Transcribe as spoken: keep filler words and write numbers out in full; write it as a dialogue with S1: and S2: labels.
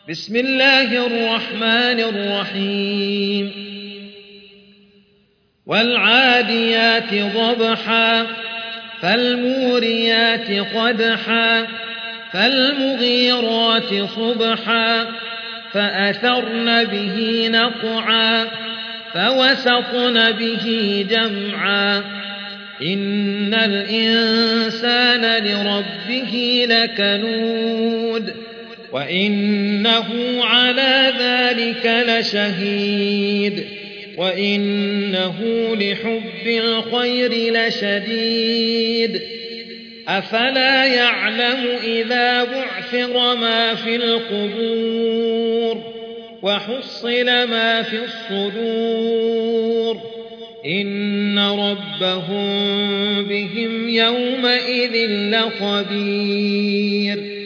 S1: بسم الله الرحمن الرحيم والعاديات ضبحا فالموريات قدحا فالمغيرات صبحا فأثرن به نقعا فوسطن به جمعا إن الإنسان لربه لكنود وإنه على ذلك لشهيد وإنه لحب الخير لشديد أفلا يعلم إذا بعثر ما في القبور وحصل ما في الصدور إن ربهم بهم يومئذ لخبير